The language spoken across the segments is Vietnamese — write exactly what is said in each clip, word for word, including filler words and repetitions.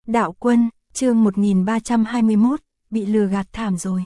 Đạo Quân, chương một nghìn ba trăm hai mươi mốt, bị lừa gạt thảm rồi.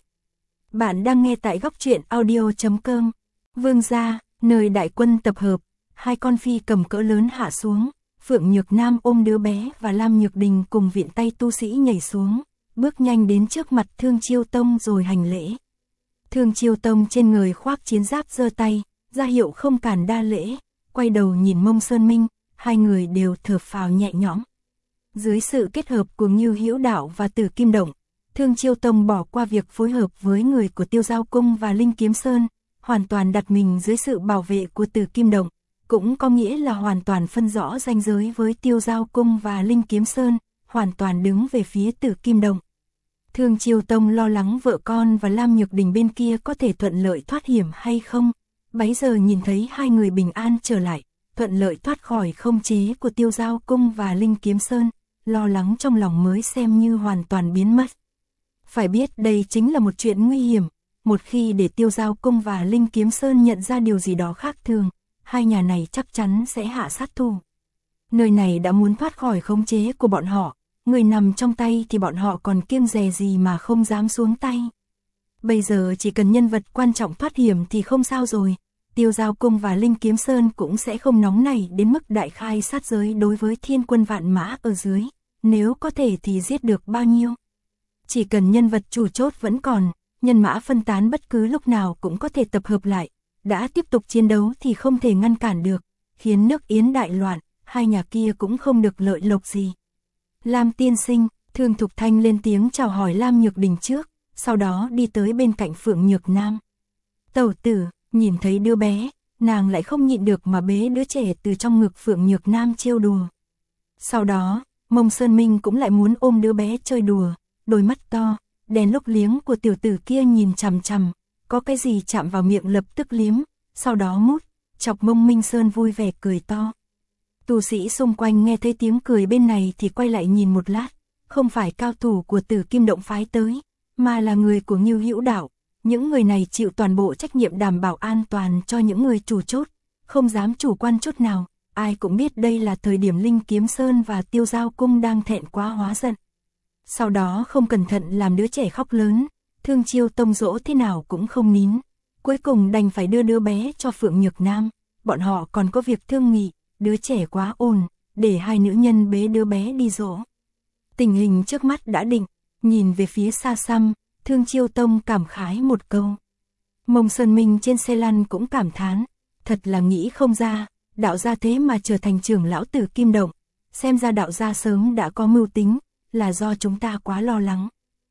Bạn đang nghe tại góc truyện audio chấm com. Vương gia, nơi đại quân tập hợp, hai con phi cầm cỡ lớn hạ xuống, Phượng Nhược Nam ôm đứa bé và Lam Nhược Đình cùng viện tay tu sĩ nhảy xuống, bước nhanh đến trước mặt Thương Chiêu Tông rồi hành lễ. Thương Chiêu Tông trên người khoác chiến giáp giơ tay, ra hiệu không cản đa lễ, quay đầu nhìn Mông Sơn Minh, hai người đều thở phào nhẹ nhõm. Dưới sự kết hợp của Ngưu Hữu Đạo và Tử Kim Động, Thương Chiêu Tông bỏ qua việc phối hợp với người của Tiêu Giao Cung và Linh Kiếm Sơn, hoàn toàn đặt mình dưới sự bảo vệ của Tử Kim Động, cũng có nghĩa là hoàn toàn phân rõ ranh giới với Tiêu Giao Cung và Linh Kiếm Sơn, hoàn toàn đứng về phía Tử Kim Động. Thương Chiêu Tông lo lắng vợ con và Lam Nhược Đình bên kia có thể thuận lợi thoát hiểm hay không, bấy giờ nhìn thấy hai người bình an trở lại, thuận lợi thoát khỏi không chế của Tiêu Giao Cung và Linh Kiếm Sơn, lo lắng trong lòng mới xem như hoàn toàn biến mất. Phải biết đây chính là một chuyện nguy hiểm, một khi để Tiêu Giao Cung và Linh Kiếm Sơn nhận ra điều gì đó khác thường, hai nhà này chắc chắn sẽ hạ sát thủ. Nơi này đã muốn thoát khỏi khống chế của bọn họ, người nằm trong tay thì bọn họ còn kiêng dè gì mà không dám xuống tay. Bây giờ chỉ cần nhân vật quan trọng thoát hiểm thì không sao rồi, Tiêu Giao Cung và Linh Kiếm Sơn cũng sẽ không nóng nảy đến mức đại khai sát giới đối với thiên quân vạn mã ở dưới, nếu có thể thì giết được bao nhiêu. Chỉ cần nhân vật chủ chốt vẫn còn, nhân mã phân tán bất cứ lúc nào cũng có thể tập hợp lại, đã tiếp tục chiến đấu thì không thể ngăn cản được, khiến nước Yến đại loạn, hai nhà kia cũng không được lợi lộc gì. Lam tiên sinh, Thương Thục Thanh lên tiếng chào hỏi Lam Nhược Đình trước, sau đó đi tới bên cạnh Phượng Nhược Nam. Tẩu tử, nhìn thấy đứa bé, nàng lại không nhịn được mà bế đứa trẻ từ trong ngực Phượng Nhược Nam trêu đùa. Sau đó, Mông Sơn Minh cũng lại muốn ôm đứa bé chơi đùa, đôi mắt to, đèn lốc liếng của tiểu tử kia nhìn chằm chằm, có cái gì chạm vào miệng lập tức liếm, sau đó mút, chọc Mông Minh Sơn vui vẻ cười to. Tu sĩ xung quanh nghe thấy tiếng cười bên này thì quay lại nhìn một lát, không phải cao thủ của Tử Kim Động phái tới, mà là người của Ngưu Hữu Đạo. Những người này chịu toàn bộ trách nhiệm đảm bảo an toàn cho những người chủ chốt, không dám chủ quan chút nào, ai cũng biết đây là thời điểm Linh Kiếm Sơn và Tiêu Giao Cung đang thẹn quá hóa giận. Sau đó không cẩn thận làm đứa trẻ khóc lớn, Thương Chiêu Tông dỗ thế nào cũng không nín, cuối cùng đành phải đưa đứa bé cho Phượng Nhược Nam, bọn họ còn có việc thương nghị, đứa trẻ quá ồn, để hai nữ nhân bế đứa bé đi dỗ. Tình hình trước mắt đã định, nhìn về phía xa xăm, Thương Chiêu Tông cảm khái một câu. Mông Sơn Minh trên xe lăn cũng cảm thán, thật là nghĩ không ra, đạo gia thế mà trở thành trưởng lão Tử Kim Động, xem ra đạo gia sớm đã có mưu tính, là do chúng ta quá lo lắng.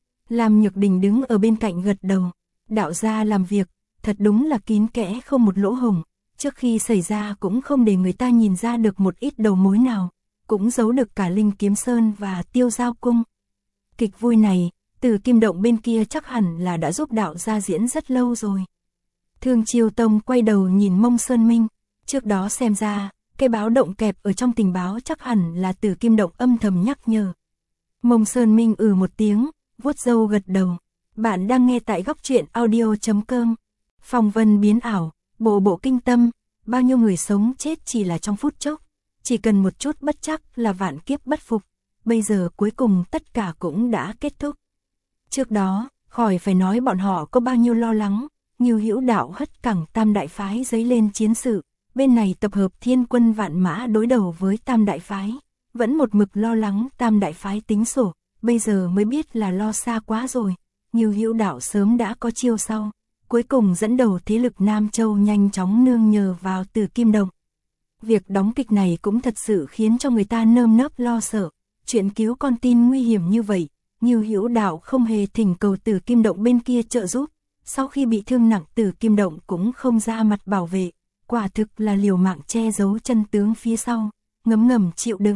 Lam Nhược Đình đứng ở bên cạnh gật đầu, đạo gia làm việc, thật đúng là kín kẽ không một lỗ hổng, trước khi xảy ra cũng không để người ta nhìn ra được một ít đầu mối nào, cũng giấu được cả Linh Kiếm Sơn và Tiêu Giao Cung. Kịch vui này, Tử Kim Động bên kia chắc hẳn là đã giúp đạo gia diễn rất lâu rồi. Thương Chiêu Tông quay đầu nhìn Mông Sơn Minh, trước đó xem ra, cái báo động kẹp ở trong tình báo chắc hẳn là Tử Kim Động âm thầm nhắc nhở. Mông Sơn Minh ừ một tiếng, vuốt râu gật đầu. Bạn đang nghe tại góc truyện audio chấm com. Phong vân biến ảo, bộ bộ kinh tâm, bao nhiêu người sống chết chỉ là trong phút chốc, chỉ cần một chút bất chắc là vạn kiếp bất phục. Bây giờ cuối cùng tất cả cũng đã kết thúc. Trước đó, khỏi phải nói bọn họ có bao nhiêu lo lắng, Ngưu Hữu Đạo hất cẳng Tam Đại Phái dấy lên chiến sự, bên này tập hợp thiên quân vạn mã đối đầu với Tam Đại Phái, vẫn một mực lo lắng Tam Đại Phái tính sổ, bây giờ mới biết là lo xa quá rồi, Ngưu Hữu Đạo sớm đã có chiêu sau, cuối cùng dẫn đầu thế lực Nam Châu nhanh chóng nương nhờ vào Tử Kim Động. Việc đóng kịch này cũng thật sự khiến cho người ta nơm nớp lo sợ, chuyện cứu con tin nguy hiểm như vậy. Ngưu Hữu Đạo không hề thỉnh cầu Tử Kim Động bên kia trợ giúp, sau khi bị thương nặng Tử Kim Động cũng không ra mặt bảo vệ, quả thực là liều mạng che giấu chân tướng phía sau, ngấm ngầm chịu đựng.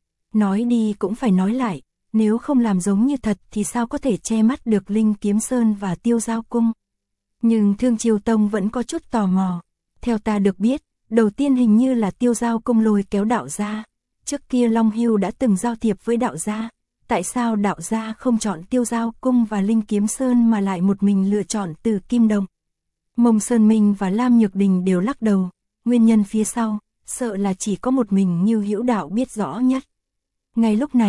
Nói đi cũng phải nói lại, nếu không làm giống như thật thì sao có thể che mắt được Linh Kiếm Sơn và Tiêu Giao Cung. Nhưng Thương Chiêu Tông vẫn có chút tò mò, theo ta được biết, đầu tiên hình như là Tiêu Giao Cung lôi kéo đạo gia, trước kia Long Hưu đã từng giao thiệp với đạo gia. Tại sao đạo gia không chọn Tiêu Giao Cung và Linh Kiếm Sơn mà lại một mình lựa chọn Tử Kim Động? Mông Sơn Minh và Lam Nhược Đình đều lắc đầu, nguyên nhân phía sau, sợ là chỉ có một mình Ngưu Hữu Đạo biết rõ nhất. Ngay lúc này,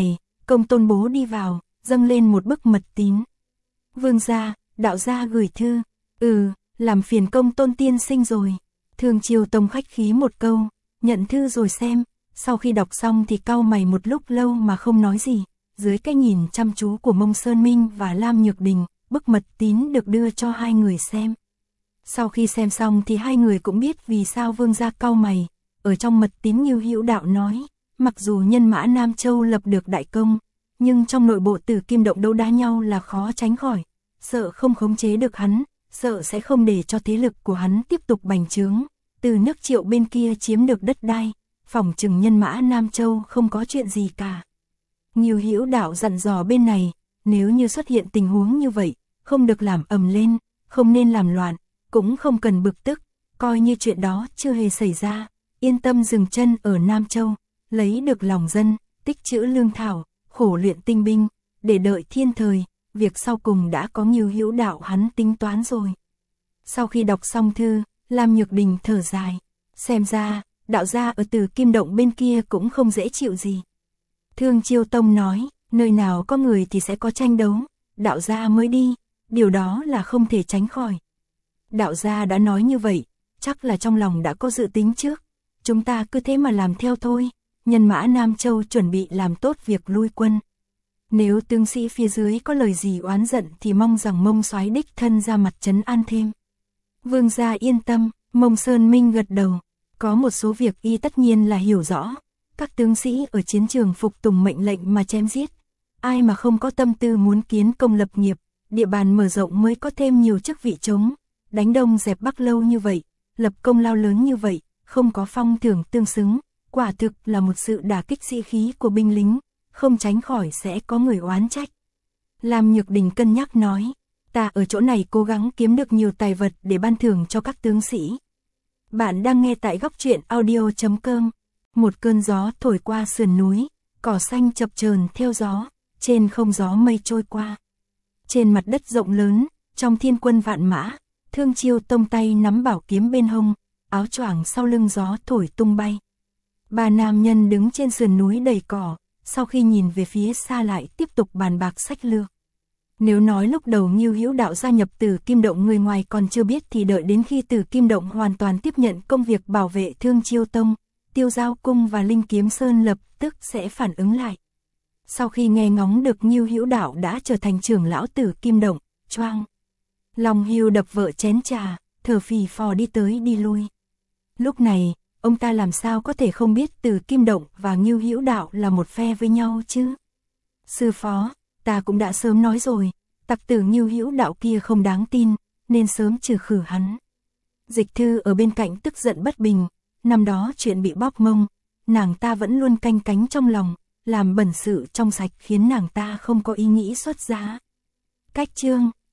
Công Tôn bố đi vào, dâng lên một bức mật tín. Vương gia, đạo gia gửi thư. Ừ, làm phiền Công Tôn tiên sinh rồi. Thương Chiêu Tông khách khí một câu, nhận thư rồi xem, sau khi đọc xong thì cau mày một lúc lâu mà không nói gì. Dưới cái nhìn chăm chú của Mông Sơn Minh và Lam Nhược Đình, bức mật tín được đưa cho hai người xem. Sau khi xem xong thì hai người cũng biết vì sao vương gia cau mày. Ở trong mật tín Ngưu Hữu Đạo nói, mặc dù nhân mã Nam Châu lập được đại công, nhưng trong nội bộ Tử Kim Động đấu đá nhau là khó tránh khỏi. Sợ không khống chế được hắn, sợ sẽ không để cho thế lực của hắn tiếp tục bành trướng. Từ nước Triệu bên kia chiếm được đất đai, phỏng chừng nhân mã Nam Châu không có chuyện gì cả. Ngưu Hữu Đạo dặn dò bên này, nếu như xuất hiện tình huống như vậy, không được làm ầm lên, không nên làm loạn, cũng không cần bực tức, coi như chuyện đó chưa hề xảy ra, yên tâm dừng chân ở Nam Châu, lấy được lòng dân, tích trữ lương thảo, khổ luyện tinh binh, để đợi thiên thời, việc sau cùng đã có Ngưu Hữu Đạo hắn tính toán rồi. Sau khi đọc xong thư, Lam Nhược Đình thở dài, xem ra, đạo gia ở Tử Kim Động bên kia cũng không dễ chịu gì. Thương Chiêu Tông nói, nơi nào có người thì sẽ có tranh đấu, đạo gia mới đi, điều đó là không thể tránh khỏi. Đạo gia đã nói như vậy, chắc là trong lòng đã có dự tính trước, chúng ta cứ thế mà làm theo thôi. Nhân mã Nam Châu chuẩn bị làm tốt việc lui quân. Nếu tướng sĩ phía dưới có lời gì oán giận thì mong rằng Mông soái đích thân ra mặt trấn an thêm. Vương gia yên tâm, Mông Sơn Minh gật đầu, có một số việc y tất nhiên là hiểu rõ. Các tướng sĩ ở chiến trường phục tùng mệnh lệnh mà chém giết, ai mà không có tâm tư muốn kiến công lập nghiệp, địa bàn mở rộng mới có thêm nhiều chức vị trống, đánh Đông dẹp Bắc lâu như vậy, lập công lao lớn như vậy, không có phong thưởng tương xứng, quả thực là một sự đả kích sĩ khí của binh lính, không tránh khỏi sẽ có người oán trách. Lam Nhược Đình cân nhắc nói, ta ở chỗ này cố gắng kiếm được nhiều tài vật để ban thưởng cho các tướng sĩ. Bạn đang nghe tại góc truyện audio chấm com. Một cơn gió thổi qua sườn núi, cỏ xanh chập chờn theo gió, trên không gió mây trôi qua. Trên mặt đất rộng lớn, trong thiên quân vạn mã, Thương Chiêu Tông tay nắm bảo kiếm bên hông, áo choàng sau lưng gió thổi tung bay. Ba nam nhân đứng trên sườn núi đầy cỏ, sau khi nhìn về phía xa lại tiếp tục bàn bạc sách lược. Nếu nói lúc đầu Ngưu Hữu Đạo gia nhập Tử Kim Động người ngoài còn chưa biết thì đợi đến khi Tử Kim Động hoàn toàn tiếp nhận công việc bảo vệ Thương Chiêu Tông, Tiêu Giao Cung và Linh Kiếm Sơn lập tức sẽ phản ứng lại. Sau khi nghe ngóng được Ngưu Hữu Đạo đã trở thành trưởng lão Tử Kim Động, choang. Lòng hiu đập vỡ chén trà, thở phì phò đi tới đi lui. Lúc này, ông ta làm sao có thể không biết Tử Kim Động và Ngưu Hữu Đạo là một phe với nhau chứ? Sư phó, ta cũng đã sớm nói rồi, tặc tử Ngưu Hữu Đạo kia không đáng tin, nên sớm trừ khử hắn. Dịch Thư ở bên cạnh tức giận bất bình, năm đó chuyện bị bóp mông, nàng ta vẫn luôn canh cánh trong lòng, làm bẩn sự trong sạch khiến nàng ta không có ý nghĩ xuất giá. Cách chương